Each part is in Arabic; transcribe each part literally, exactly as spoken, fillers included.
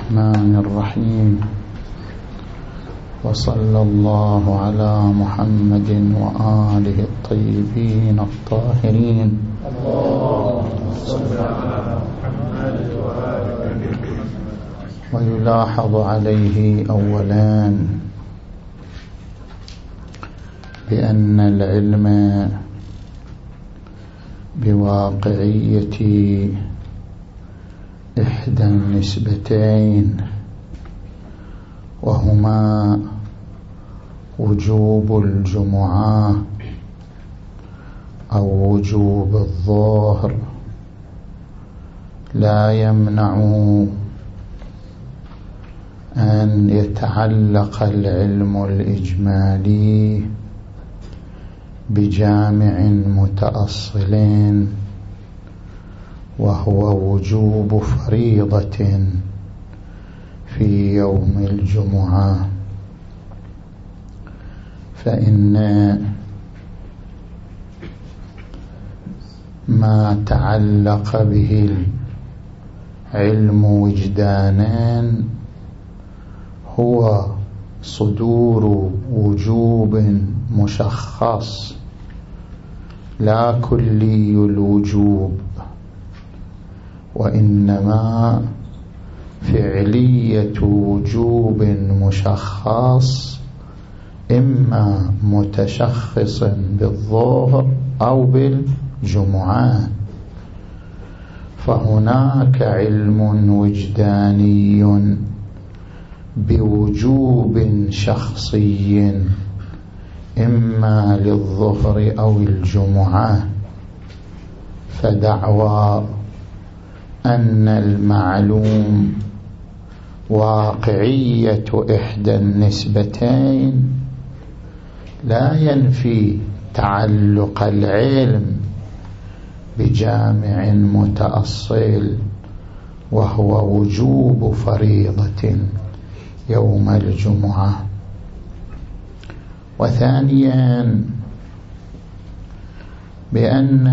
الرحمن الرحيم. وصلى الله على محمد وآله الطيبين الطاهرين. ويلاحظ عليه أولا بأن العلم بواقعية إحدى النسبتين، وهما وجوب الجمعة أو وجوب الظهر، لا يمنع أن يتعلق العلم الإجمالي بجامع متأصل، وهو وجوب فريضة في يوم الجمعة. فإن ما تعلق به العلم وجدانا هو صدور وجوب مشخص لا كلي الوجوب، وإنما فعلية وجوب مشخص، إما متشخص بالظهر أو بالجمعة. فهناك علم وجداني بوجوب شخصي إما للظهر أو الجمعة، فدعوى أن المعلوم واقعية إحدى النسبتين لا ينفي تعلق العلم بجامع متأصل، وهو وجوب فريضة يوم الجمعة. وثانيا بأن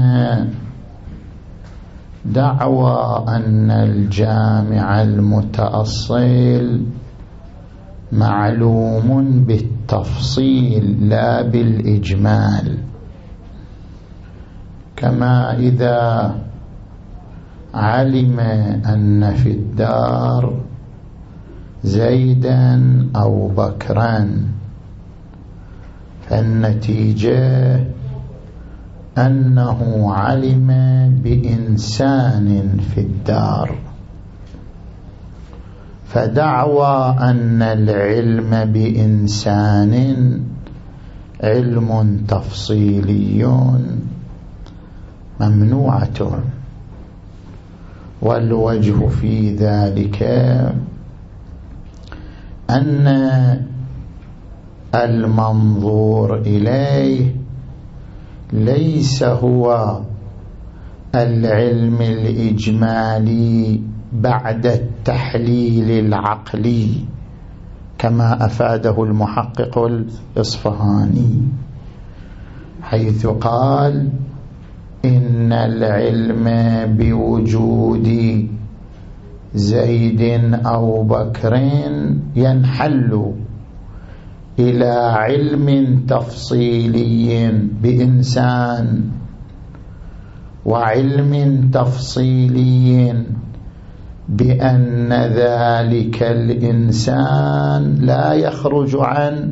دعوى أن الجامع المتأصل معلوم بالتفصيل لا بالإجمال، كما إذا علم أن في الدار زيدا أو بكرا، فالنتيجة أنه علم بإنسان في الدار. فدعوى أن العلم بإنسان علم تفصيلي ممنوعة. والوجه في ذلك أن المنظور إليه ليس هو العلم الإجمالي بعد التحليل العقلي، كما أفاده المحقق الإصفهاني، حيث قال إن العلم بوجود زيد أو بكر ينحل إلى علم تفصيلي بإنسان، وعلم تفصيلي بأن ذلك الإنسان لا يخرج عن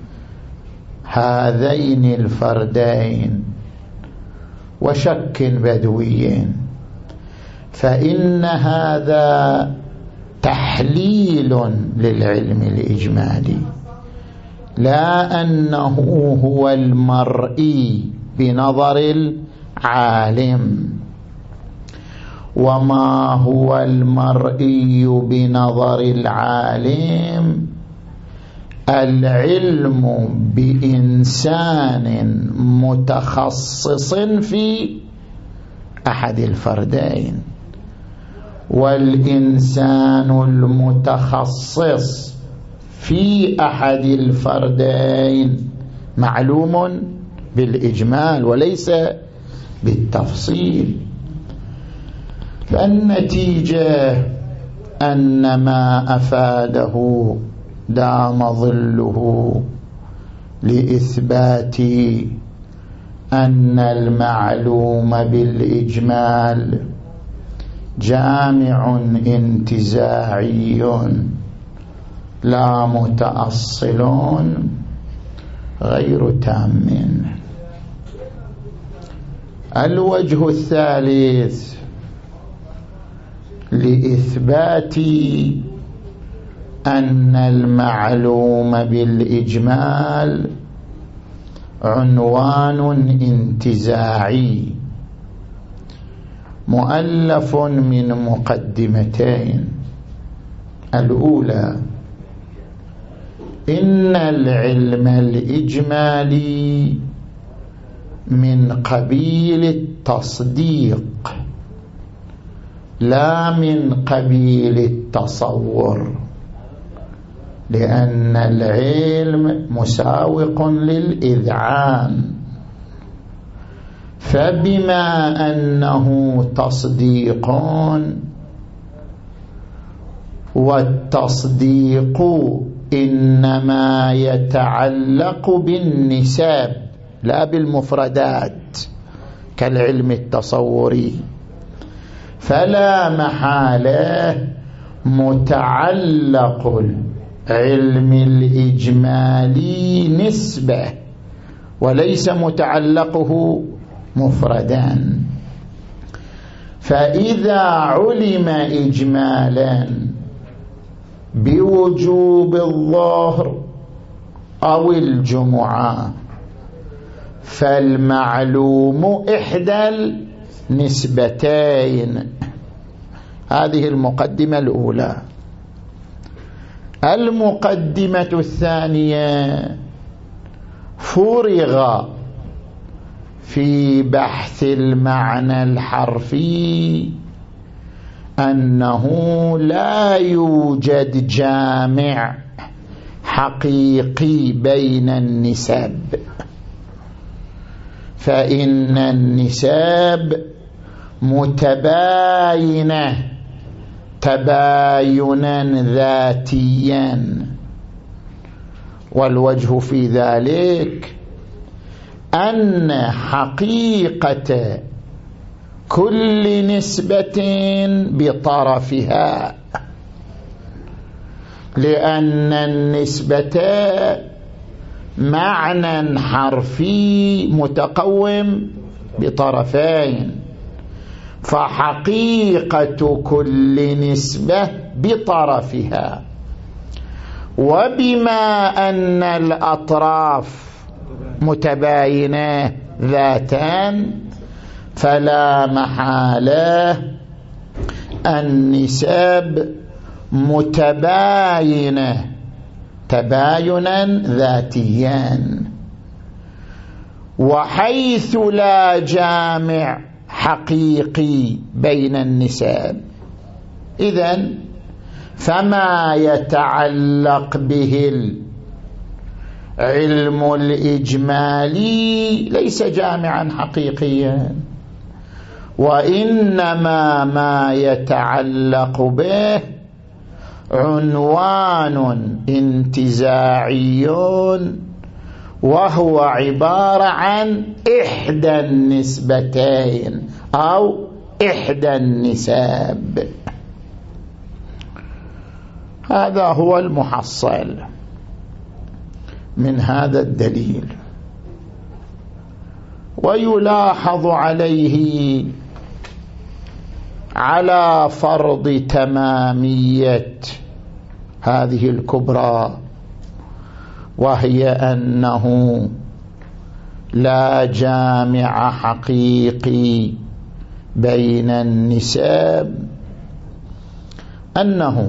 هذين الفردين، وشك بدوي. فإن هذا تحليل للعلم الإجمالي، لا أنه هو المرئي بنظر العالم. وما هو المرئي بنظر العالم؟ العلم بإنسان متخصص في أحد الفردين، والإنسان المتخصص في أحد الفردين معلوم بالإجمال وليس بالتفصيل. فالنتيجة أن ما أفاده دام ظله لإثبات أن المعلوم بالإجمال جامع انتزاعي لا متأصل غير تام. الوجه الثالث لإثبات أن المعلوم بالإجمال عنوان انتزاعي مؤلف من مقدمتين. الأولى: إن العلم الإجمالي من قبيل التصديق لا من قبيل التصور، لأن العلم مساوق للإذعان، فبما أنه تصديق والتصديق إنما يتعلق بالنساب لا بالمفردات كالعلم التصوري، فلا محالة متعلق العلم الإجمالي نسبة وليس متعلقه مفردان. فإذا علم إجمالا بوجوب الظهر أو الجمعة فالمعلوم إحدى النسبتين. هذه المقدمة الأولى. المقدمة الثانية: فرغ في بحث المعنى الحرفي أنه لا يوجد جامع حقيقي بين النسب، فإن النسب متباينة تباينا ذاتيا، والوجه في ذلك أن حقيقة كل نسبة بطرفها، لأن النسبة معنى حرفي متقوم بطرفين، فحقيقة كل نسبة بطرفها. وبما أن الأطراف متباينة ذاتان فلا محالة النسب متباينة تباينا ذاتيا. وحيث لا جامع حقيقي بين النسب، إذن فما يتعلق به العلم الإجمالي ليس جامعا حقيقيا، وإنما ما يتعلق به عنوان انتزاعي وهو عبارة عن إحدى النسبتين أو إحدى النساب. هذا هو المحصل من هذا الدليل. ويلاحظ عليه على فرض تمامية هذه الكبرى، وهي أنه لا جامع حقيقي بين النساب، أنه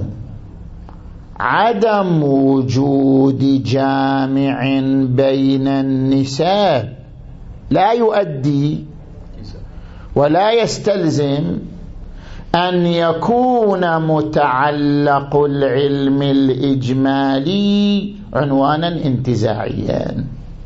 عدم وجود جامع بين النساب لا يؤدي ولا يستلزم أن يكون متعلق العلم الإجمالي عنوانا انتزاعيا،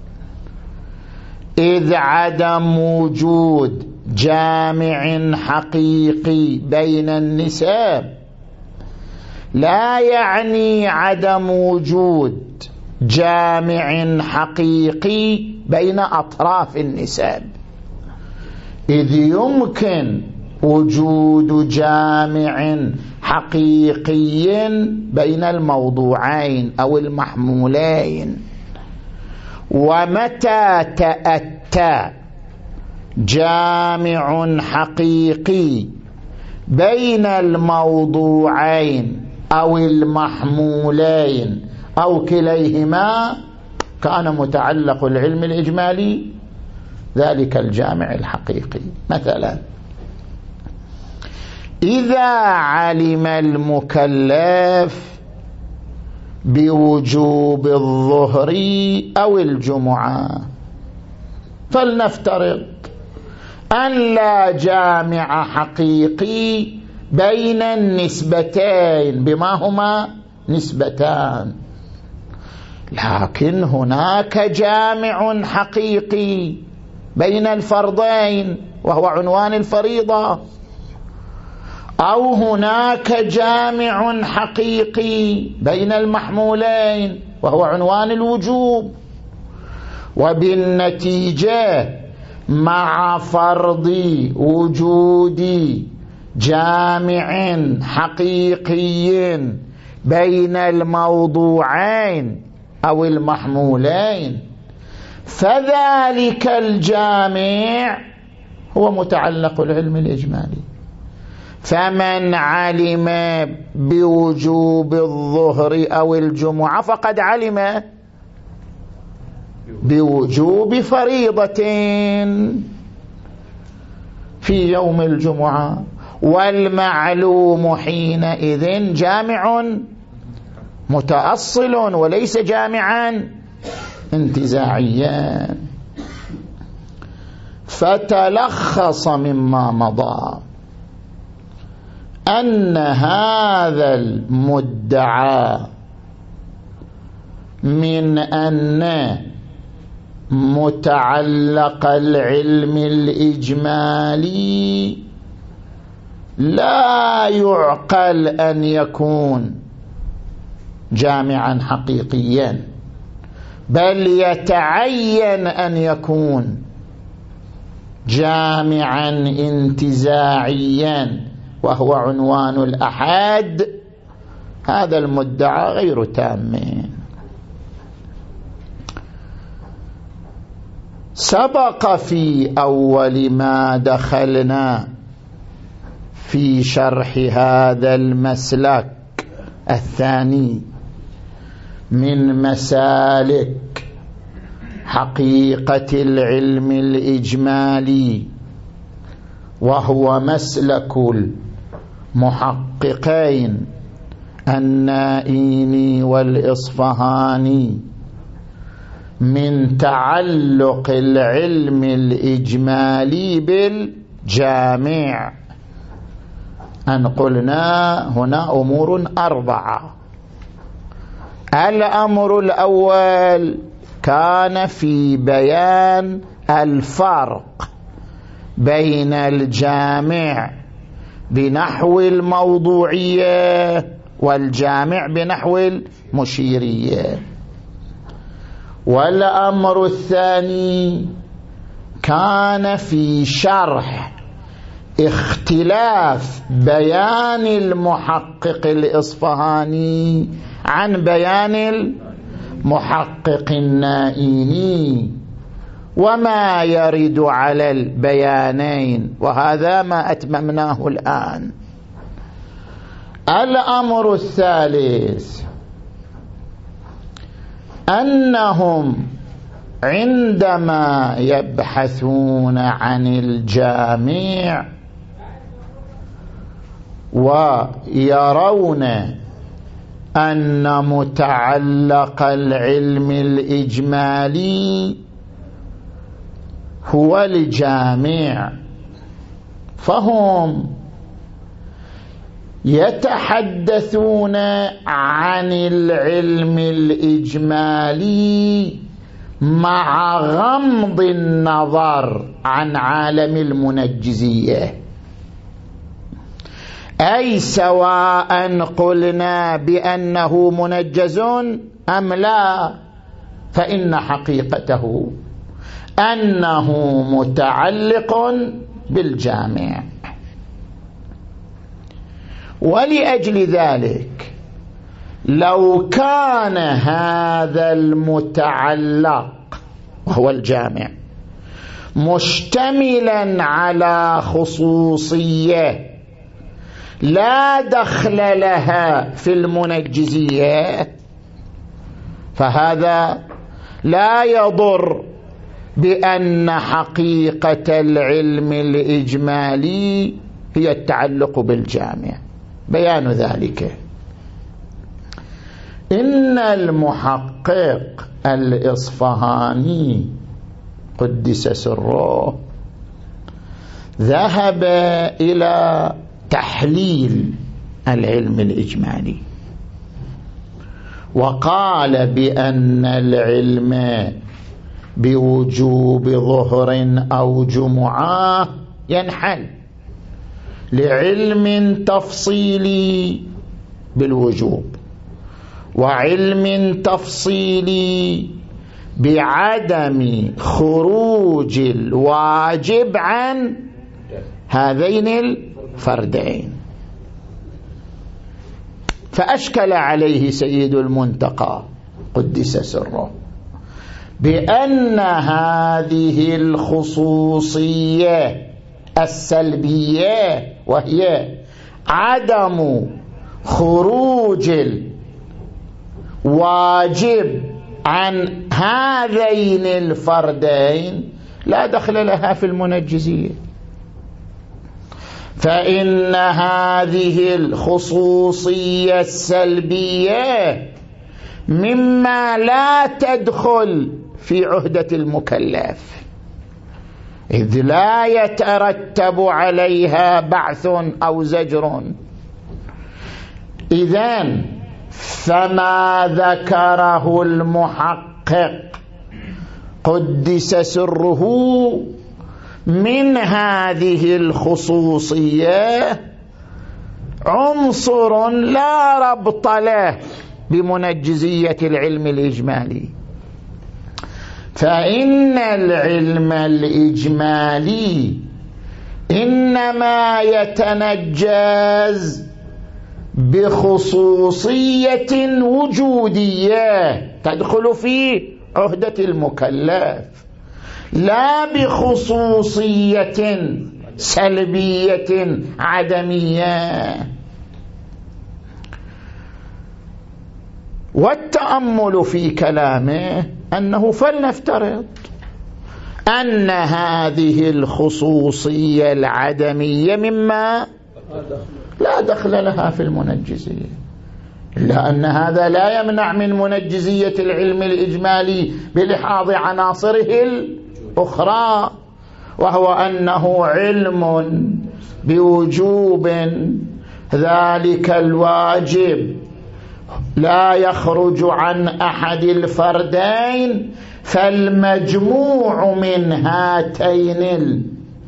إذ عدم وجود جامع حقيقي بين النساب لا يعني عدم وجود جامع حقيقي بين أطراف النسب، إذ يمكن وجود جامع حقيقي بين الموضوعين أو المحمولين. ومتى تأتى جامع حقيقي بين الموضوعين أو المحمولين أو كليهما كان متعلق العلم الإجمالي ذلك الجامع الحقيقي. مثلا إذا علم المكلف بوجوب الظهر أو الجمعة، فلنفترض أن لا جامع حقيقي بين النسبتين بما هما نسبتان، لكن هناك جامع حقيقي بين الفرضين وهو عنوان الفريضة، أو هناك جامع حقيقي بين المحمولين وهو عنوان الوجوب. وبالنتيجة مع فرض وجود جامع حقيقي بين الموضوعين أو المحمولين، فذلك الجامع هو متعلق العلم الإجمالي. فمن علم بوجوب الظهر أو الجمعة فقد علم بوجوب فريضة في يوم الجمعة، والمعلوم حينئذ جامع متأصل وليس جامعا انتزاعيا. فتلخص مما مضى أن هذا المدعى من أن متعلق العلم الإجمالي لا يعقل أن يكون جامعا حقيقيا، بل يتعين أن يكون جامعا انتزاعيا وهو عنوان الأحاد. هذا المدعى غير تام. سبق في أول ما دخلنا في شرح هذا المسلك الثاني من مسالك حقيقة العلم الإجمالي، وهو مسلك المحققين النائيني والإصفهاني، من تعلق العلم الإجمالي بالجامع، أن قلنا هنا أمور أربعة. الأمر الأول كان في بيان الفرق بين الجامع بنحو الموضوعية والجامع بنحو المشيرية. والأمر الثاني كان في شرح اختلاف بيان المحقق الإصفهاني عن بيان المحقق النائيني، وما يرد على البيانين، وهذا ما أتممناه الآن. الأمر الثالث أنهم عندما يبحثون عن الجامع ويرون أن متعلق العلم الإجمالي هو الجامع، فهم يتحدثون عن العلم الإجمالي مع غمض النظر عن عالم المنجزية. أي سواء قلنا بأنه منجز أم لا، فإن حقيقته أنه متعلق بالجامع. ولأجل ذلك لو كان هذا المتعلق وهو الجامع مشتملا على خصوصية لا دخل لها في المنجزية، فهذا لا يضر بأن حقيقة العلم الإجمالي هي التعلق بالجامع. بيان ذلك إن المحقق الإصفهاني قدس سره ذهب إلى تحليل العلم الإجمالي، وقال بأن العلم بوجوب ظهر أو جمعة ينحل لعلم تفصيلي بالوجوب، وعلم تفصيلي بعدم خروج الواجب عن هذين الفردين. فأشكل عليه سيد المنتقى قدس سره بأن هذه الخصوصية السلبية وهي عدم خروج الواجب عن هذين الفردين لا دخل لها في المنجزية، فإن هذه الخصوصية السلبية مما لا تدخل في عهدة المكلف، إذ لا يترتب عليها بعث أو زجر. إذن فما ذكره المحقق قدس سره من هذه الخصوصية عنصر لا ربط له بمنجزية العلم الإجمالي، فإن العلم الإجمالي إنما يتنجز بخصوصية وجودية تدخل في عهدة المكلف، لا بخصوصية سلبية عدمية. والتأمل في كلامه أنه فلنفترض أن هذه الخصوصية العدمية مما لا دخل لها في المنجزية، إلا أن هذا لا يمنع من منجزية العلم الإجمالي بلحاظ عناصره الأخرى، وهو أنه علم بوجوب ذلك الواجب لا يخرج عن أحد الفردين، فالمجموع من هاتين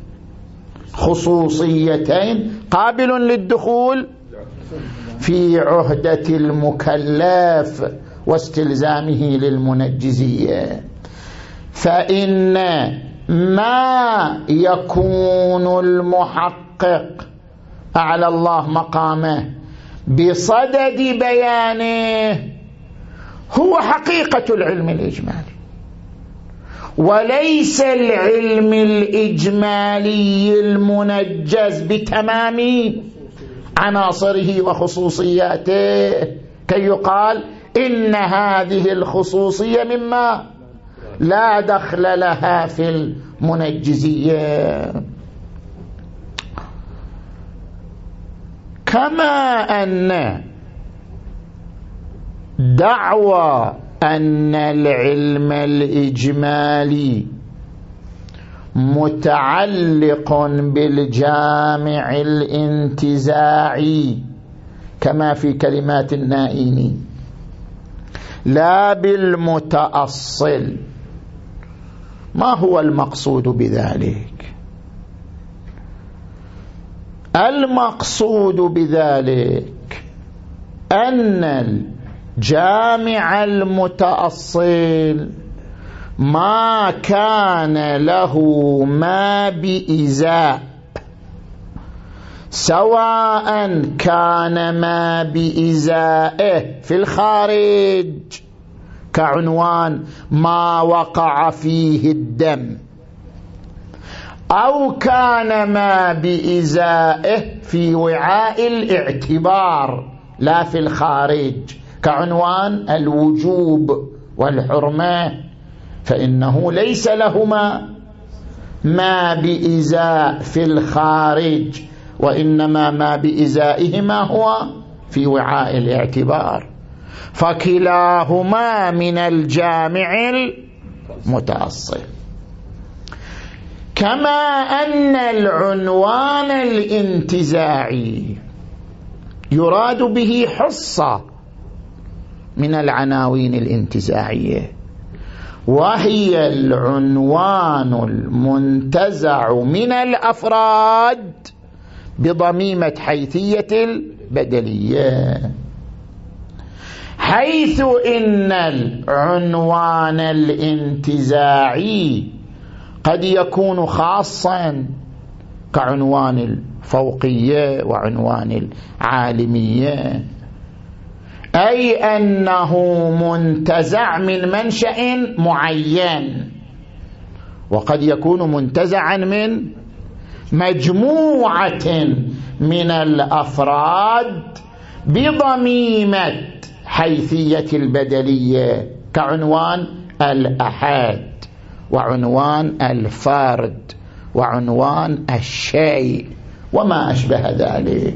الخصوصيتين قابل للدخول في عهدة المكلف واستلزامه للمنجزية. فإن ما يكون المحقق أعلى الله مقامه بصدد بيانه هو حقيقة العلم الإجمالي، وليس العلم الإجمالي المنجز بتمام عناصره وخصوصياته كي يقال إن هذه الخصوصية مما لا دخل لها في المنجزية. كما أن دعوى أن العلم الإجمالي متعلق بالجامع الانتزاعي كما في كلمات النائيني لا بالمتأصل، ما هو المقصود بذلك؟ المقصود بذلك أن الجامع المتأصل ما كان له ما بإزاء، سواء كان ما بإزائه في الخارج كعنوان ما وقع فيه الدم، أو كان ما بإزائه في وعاء الاعتبار لا في الخارج كعنوان الوجوب والحرمة، فإنه ليس لهما ما بإزاء في الخارج، وإنما ما بإزائهما هو في وعاء الاعتبار، فكلاهما من الجامع المتأصل. كما أن العنوان الانتزاعي يراد به حصة من العناوين الانتزاعية، وهي العنوان المنتزع من الأفراد بضميمة حيثية البدلية، حيث إن العنوان الانتزاعي قد يكون خاصا كعنوان الفوقية وعنوان العالمية، أي أنه منتزع من منشأ معين، وقد يكون منتزعا من مجموعة من الأفراد بضميمة حيثية البدلية كعنوان الأحد وعنوان الفرد وعنوان الشيء وما أشبه ذلك.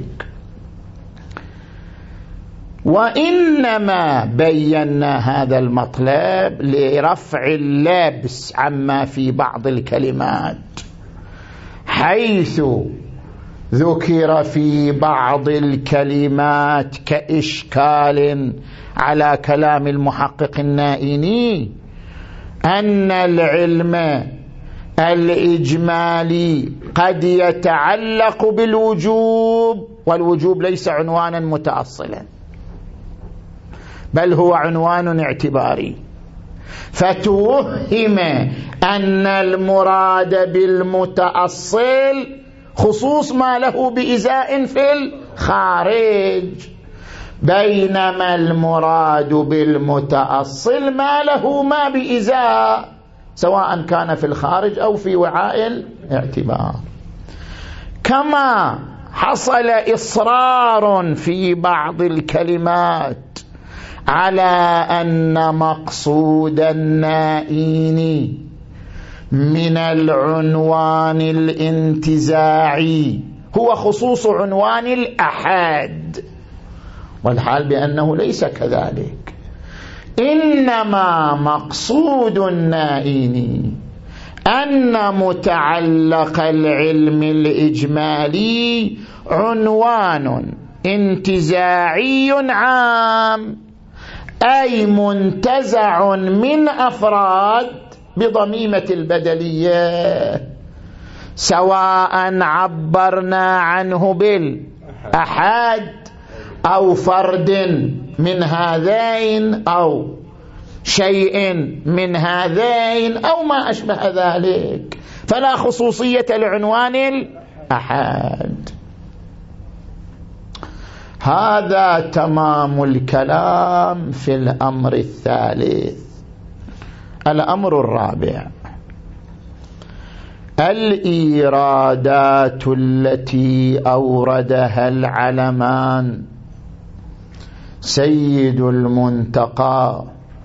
وإنما بينا هذا المطلب لرفع اللبس عما في بعض الكلمات، حيث ذكر في بعض الكلمات كإشكال على كلام المحقق النائيني أن العلم الإجمالي قد يتعلق بالوجوب، والوجوب ليس عنوانا متأصلا بل هو عنوان اعتباري، فتوهم أن المراد بالمتأصل خصوص ما له بإزاء في الخارج، بينما المراد بالمتأصل ما له ما بإزاء سواء كان في الخارج أو في وعاء الاعتبار. كما حصل إصرار في بعض الكلمات على أن مقصود النائين من العنوان الانتزاعي هو خصوص عنوان الأحد، والحال بأنه ليس كذلك، إنما مقصود النائين أن متعلق العلم الإجمالي عنوان انتزاعي عام، أي منتزع من أفراد بضميمة البدلية، سواء عبرنا عنه بالأحد أو فرد من هذين أو شيء من هذين أو ما أشبه ذلك، فلا خصوصية لعنوان الأحد. هذا تمام الكلام في الأمر الثالث. الأمر الرابع: الإيرادات التي أوردها العلمان سيد المنتقى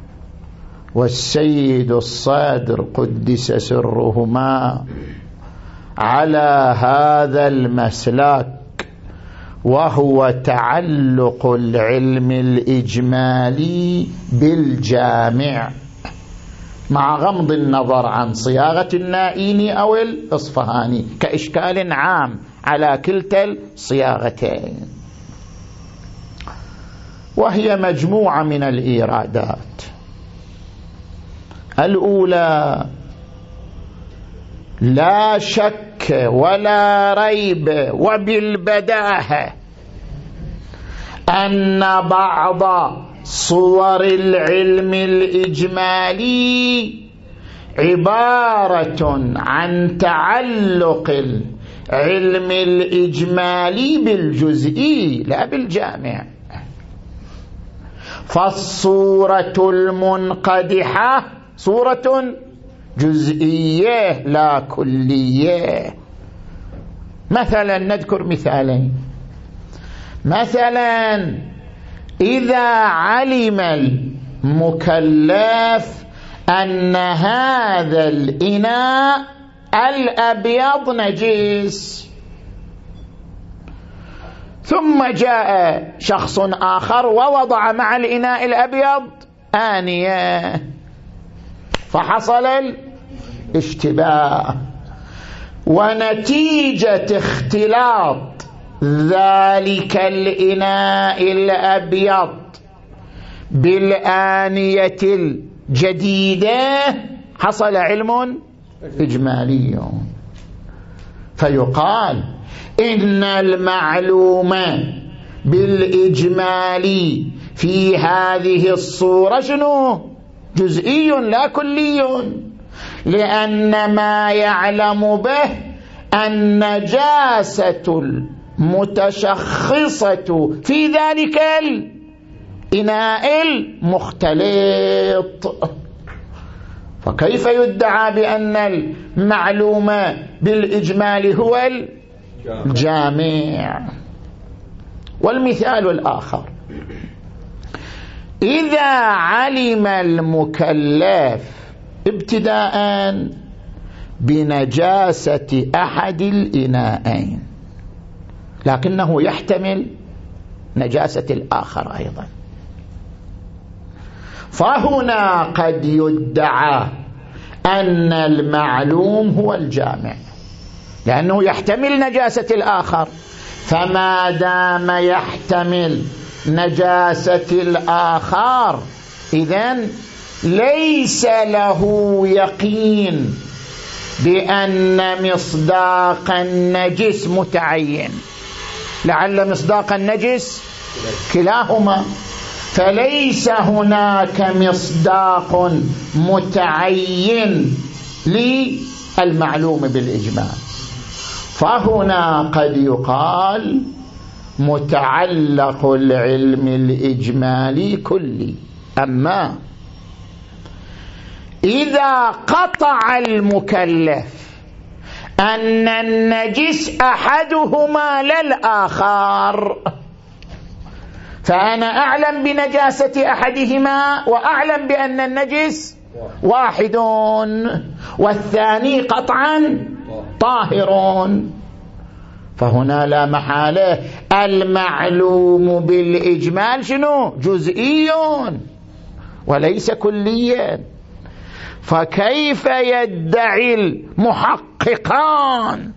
والسيد الصادر قدس سرهما على هذا المسلك، وهو تعلق العلم الإجمالي بالجامع مع غمض النظر عن صياغة النائيني أو الإصفهاني كإشكال عام على كلتا الصياغتين، وهي مجموعة من الإيرادات. الأولى: لا شك شك ولا ريب وبالبداهة أن بعض صور العلم الإجمالي عبارة عن تعلق العلم الإجمالي بالجزئي لا بالجامع. فالصورة المنقدحة صورة جزئية لا كلية. مثلا نذكر مثالين. مثلا إذا علم المكلف أن هذا الإناء الأبيض نجس، ثم جاء شخص آخر ووضع مع الإناء الأبيض آنية، فحصل الاشتباه، ونتيجة اختلاط ذلك الإناء الأبيض بالآنية الجديدة حصل علم إجمالي. فيقال إن المعلوم بالإجمال في هذه الصورة شنو؟ جزئي لا كلي، لأن ما يعلم به النجاسة المتشخصة في ذلك الإناء المختلط. فكيف يدعى بأن المعلوم بالإجمال هو الجامع؟ والمثال الآخر، إذا علم المكلف ابتداء بنجاسة أحد الإناءين لكنه يحتمل نجاسة الآخر أيضا، فهنا قد يدعى أن المعلوم هو الجامع لأنه يحتمل نجاسة الآخر. فما دام يحتمل نجاسة الآخر إذن ليس له يقين بأن مصداق النجس متعين، لعل مصداق النجس كلاهما، فليس هناك مصداق متعين للمعلوم بالإجمال. فهنا قد يقال متعلق العلم الإجمالي كلي. أما إذا قطع المكلف أن النجس أحدهما للآخر، فأنا أعلم بنجاسة أحدهما وأعلم بأن النجس واحد والثاني قطعا طاهر، فهنا لا محالة المعلوم بالإجمال شنو؟ جزئي وليس كليا. فكيف يدعي المحققان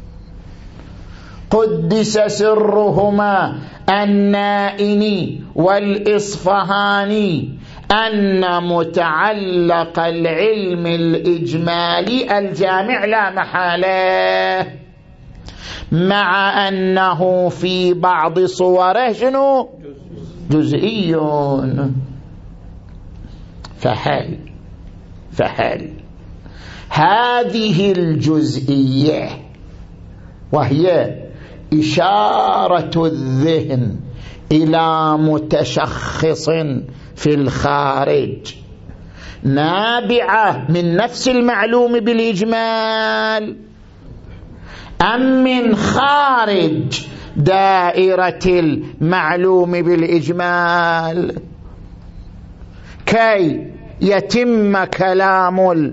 قدس سرهما النائني والإصفهاني أن متعلق العلم الإجمالي الجامع لا محالة، مع أنه في بعض صوره شنو؟ جزئي؟ فهل فهل هذه الجزئية وهي إشارة الذهن إلى متشخص في الخارج نابعة من نفس المعلوم بالإجمال أم من خارج دائرة المعلوم بالإجمال؟ كي يتم كلام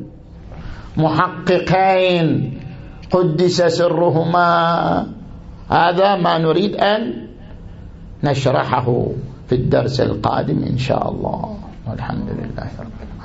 المحققين قدس سرهما، هذا ما نريد أن نشرحه في الدرس القادم إن شاء الله. والحمد لله رب العالمين.